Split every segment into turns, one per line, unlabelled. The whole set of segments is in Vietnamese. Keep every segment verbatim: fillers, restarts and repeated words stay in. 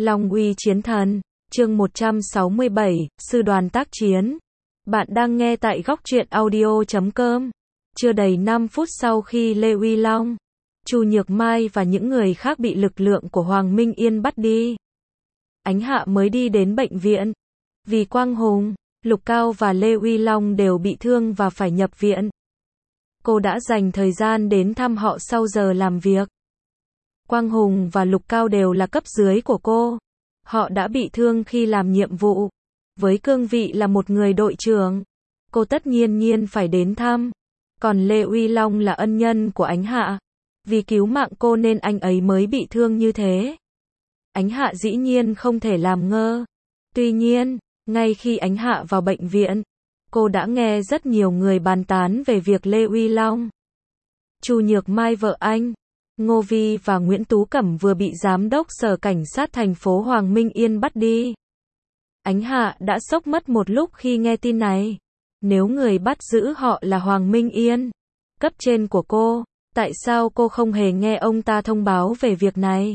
Long uy chiến thần, chương một trăm sáu mươi bảy, sư đoàn tác chiến. Bạn đang nghe tại góc truyện audio chấm com. Chưa đầy năm phút sau khi Lê Uy Long, Chu Nhược Mai và những người khác bị lực lượng của Hoàng Minh Yên bắt đi, Ánh Hạ mới đi đến bệnh viện. Vì Quang Hùng, Lục Cao và Lê Uy Long đều bị thương và phải nhập viện, cô đã dành thời gian đến thăm họ sau giờ làm việc. Quang Hùng và Lục Cao đều là cấp dưới của cô. Họ đã bị thương khi làm nhiệm vụ. Với cương vị là một người đội trưởng, cô tất nhiên nhiên phải đến thăm. Còn Lê Uy Long là ân nhân của Ánh Hạ. Vì cứu mạng cô nên anh ấy mới bị thương như thế. Ánh Hạ dĩ nhiên không thể làm ngơ. Tuy nhiên, ngay khi Ánh Hạ vào bệnh viện, cô đã nghe rất nhiều người bàn tán về việc Lê Uy Long, Chu Nhược Mai vợ anh, Ngô Vi và Nguyễn Tú Cẩm vừa bị giám đốc sở cảnh sát thành phố Hoàng Minh Yên bắt đi. Ánh Hạ đã sốc mất một lúc khi nghe tin này. Nếu người bắt giữ họ là Hoàng Minh Yên, cấp trên của cô, tại sao cô không hề nghe ông ta thông báo về việc này?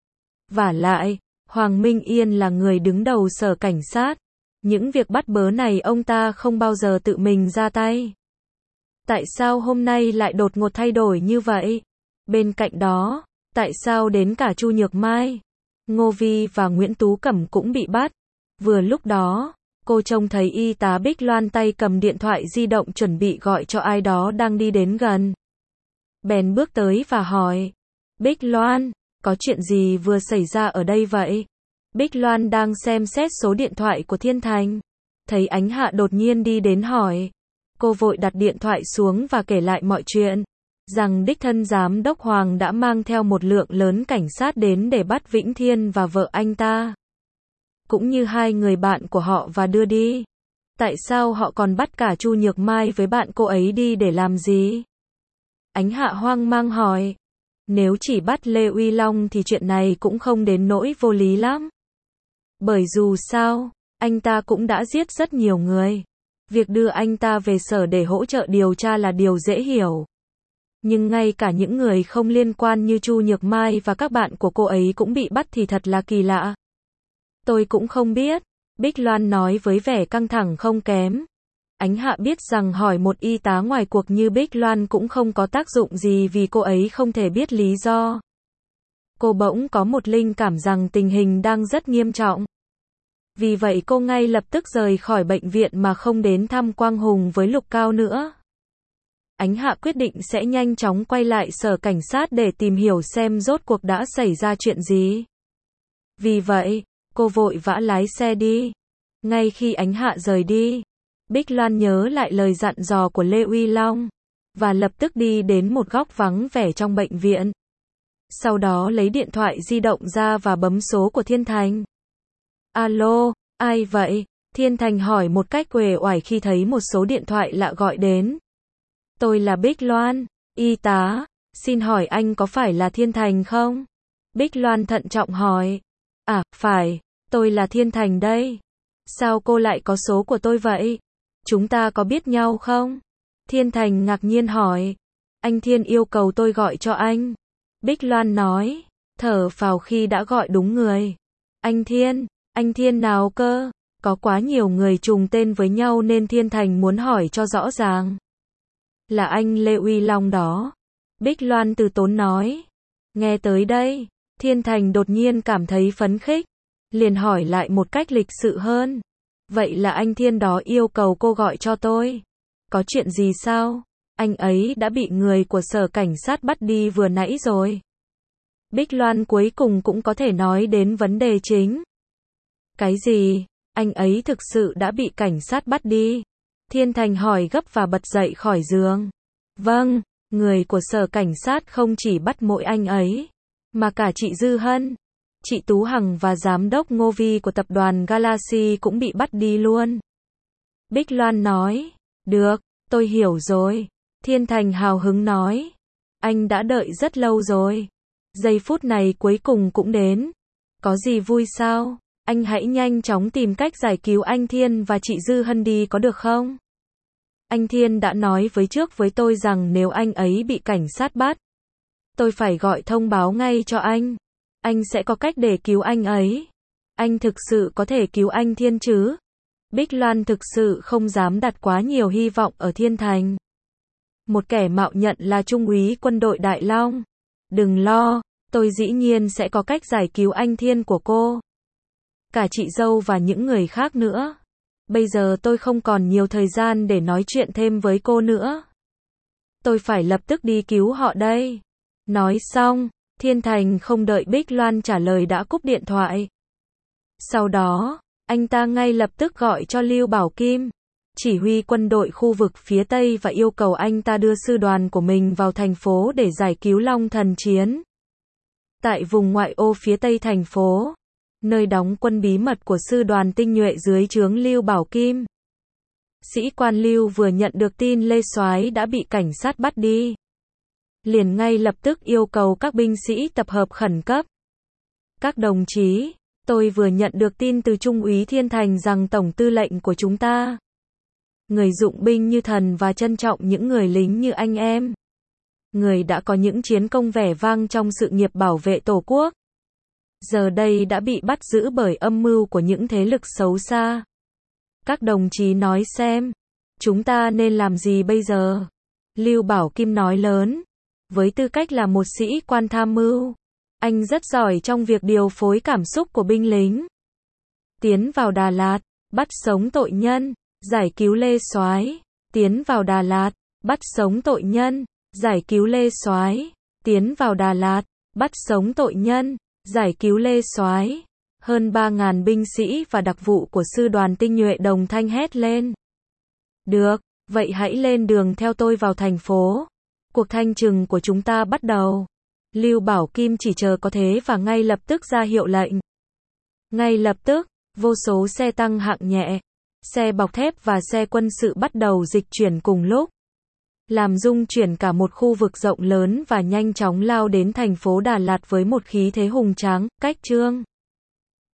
Vả lại, Hoàng Minh Yên là người đứng đầu sở cảnh sát. Những việc bắt bớ này ông ta không bao giờ tự mình ra tay. Tại sao hôm nay lại đột ngột thay đổi như vậy? Bên cạnh đó, tại sao đến cả Chu Nhược Mai, Ngô Vi và Nguyễn Tú Cẩm cũng bị bắt? Vừa lúc đó, cô trông thấy y tá Bích Loan tay cầm điện thoại di động chuẩn bị gọi cho ai đó đang đi đến gần. Bèn bước tới và hỏi, Bích Loan, có chuyện gì vừa xảy ra ở đây vậy? Bích Loan đang xem xét số điện thoại của Thiên Thành. Thấy Ánh Hạ đột nhiên đi đến hỏi, cô vội đặt điện thoại xuống và kể lại mọi chuyện. Rằng đích thân giám đốc Hoàng đã mang theo một lượng lớn cảnh sát đến để bắt Vĩnh Thiên và vợ anh ta, cũng như hai người bạn của họ và đưa đi. Tại sao họ còn bắt cả Chu Nhược Mai với bạn cô ấy đi để làm gì? Ánh Hạ hoang mang hỏi. Nếu chỉ bắt Lê Uy Long thì chuyện này cũng không đến nỗi vô lý lắm. Bởi dù sao, anh ta cũng đã giết rất nhiều người. Việc đưa anh ta về sở để hỗ trợ điều tra là điều dễ hiểu. Nhưng ngay cả những người không liên quan như Chu Nhược Mai và các bạn của cô ấy cũng bị bắt thì thật là kỳ lạ. Tôi cũng không biết, Bích Loan nói với vẻ căng thẳng không kém. Ánh Hạ biết rằng hỏi một y tá ngoài cuộc như Bích Loan cũng không có tác dụng gì vì cô ấy không thể biết lý do. Cô bỗng có một linh cảm rằng tình hình đang rất nghiêm trọng. Vì vậy cô ngay lập tức rời khỏi bệnh viện mà không đến thăm Quang Hùng với Lục Cao nữa. Ánh Hạ quyết định sẽ nhanh chóng quay lại sở cảnh sát để tìm hiểu xem rốt cuộc đã xảy ra chuyện gì. Vì vậy, cô vội vã lái xe đi. Ngay khi Ánh Hạ rời đi, Bích Loan nhớ lại lời dặn dò của Lê Uy Long, và lập tức đi đến một góc vắng vẻ trong bệnh viện. Sau đó lấy điện thoại di động ra và bấm số của Thiên Thành. Alo, ai vậy? Thiên Thành hỏi một cách uể oải khi thấy một số điện thoại lạ gọi đến. Tôi là Bích Loan, y tá, xin hỏi anh có phải là Thiên Thành không? Bích Loan thận trọng hỏi. À, phải, tôi là Thiên Thành đây. Sao cô lại có số của tôi vậy? Chúng ta có biết nhau không? Thiên Thành ngạc nhiên hỏi. Anh Thiên yêu cầu tôi gọi cho anh. Bích Loan nói, thở phào khi đã gọi đúng người. Anh Thiên, anh Thiên nào cơ? Có quá nhiều người trùng tên với nhau nên Thiên Thành muốn hỏi cho rõ ràng. Là anh Lê Uy Long đó. Bích Loan từ tốn nói. Nghe tới đây, Thiên Thành đột nhiên cảm thấy phấn khích. Liền hỏi lại một cách lịch sự hơn. Vậy là anh Thiên đó yêu cầu cô gọi cho tôi. Có chuyện gì sao? Anh ấy đã bị người của sở cảnh sát bắt đi vừa nãy rồi. Bích Loan cuối cùng cũng có thể nói đến vấn đề chính. Cái gì? Anh ấy thực sự đã bị cảnh sát bắt đi? Thiên Thành hỏi gấp và bật dậy khỏi giường. Vâng, người của sở cảnh sát không chỉ bắt mỗi anh ấy, mà cả chị Dư Hân, chị Tú Hằng và giám đốc Ngô Vi của tập đoàn Galaxy cũng bị bắt đi luôn. Bích Loan nói. Được, tôi hiểu rồi. Thiên Thành hào hứng nói. Anh đã đợi rất lâu rồi. Giây phút này cuối cùng cũng đến. Có gì vui sao? Anh hãy nhanh chóng tìm cách giải cứu anh Thiên và chị Dư Hân đi có được không? Anh Thiên đã nói với trước với tôi rằng nếu anh ấy bị cảnh sát bắt, tôi phải gọi thông báo ngay cho anh. Anh sẽ có cách để cứu anh ấy. Anh thực sự có thể cứu anh Thiên chứ? Bích Loan thực sự không dám đặt quá nhiều hy vọng ở Thiên Thành. Một kẻ mạo nhận là trung úy quân đội Đại Long. Đừng lo, tôi dĩ nhiên sẽ có cách giải cứu anh Thiên của cô. Cả chị dâu và những người khác nữa. Bây giờ tôi không còn nhiều thời gian để nói chuyện thêm với cô nữa. Tôi phải lập tức đi cứu họ đây. Nói xong, Thiên Thành không đợi Bích Loan trả lời đã cúp điện thoại. Sau đó, anh ta ngay lập tức gọi cho Lưu Bảo Kim, chỉ huy quân đội khu vực phía Tây và yêu cầu anh ta đưa sư đoàn của mình vào thành phố để giải cứu Long Thần Chiến. Tại vùng ngoại ô phía Tây thành phố, nơi đóng quân bí mật của sư đoàn tinh nhuệ dưới trướng Lưu Bảo Kim, sĩ quan Lưu vừa nhận được tin Lê Soái đã bị cảnh sát bắt đi, liền ngay lập tức yêu cầu các binh sĩ tập hợp khẩn cấp. Các đồng chí, tôi vừa nhận được tin từ Trung úy Thiên Thành rằng tổng tư lệnh của chúng ta, người dụng binh như thần và trân trọng những người lính như anh em, người đã có những chiến công vẻ vang trong sự nghiệp bảo vệ Tổ quốc, giờ đây đã bị bắt giữ bởi âm mưu của những thế lực xấu xa. Các đồng chí nói xem, chúng ta nên làm gì bây giờ? Lưu Bảo Kim nói lớn. Với tư cách là một sĩ quan tham mưu, anh rất giỏi trong việc điều phối cảm xúc của binh lính. Tiến vào Đà Lạt, bắt sống tội nhân, giải cứu Lê Soái. Tiến vào Đà Lạt, bắt sống tội nhân, giải cứu Lê Soái. Tiến vào Đà Lạt, bắt sống tội nhân, giải cứu Lê Soái. Hơn ba nghìn binh sĩ và đặc vụ của sư đoàn tinh nhuệ đồng thanh hét lên. Được, vậy hãy lên đường theo tôi vào thành phố. Cuộc thanh trừng của chúng ta bắt đầu. Lưu Bảo Kim chỉ chờ có thế và ngay lập tức ra hiệu lệnh. Ngay lập tức, vô số xe tăng hạng nhẹ, xe bọc thép và xe quân sự bắt đầu dịch chuyển cùng lúc, làm rung chuyển cả một khu vực rộng lớn và nhanh chóng lao đến thành phố Đà Lạt với một khí thế hùng tráng, cách trương.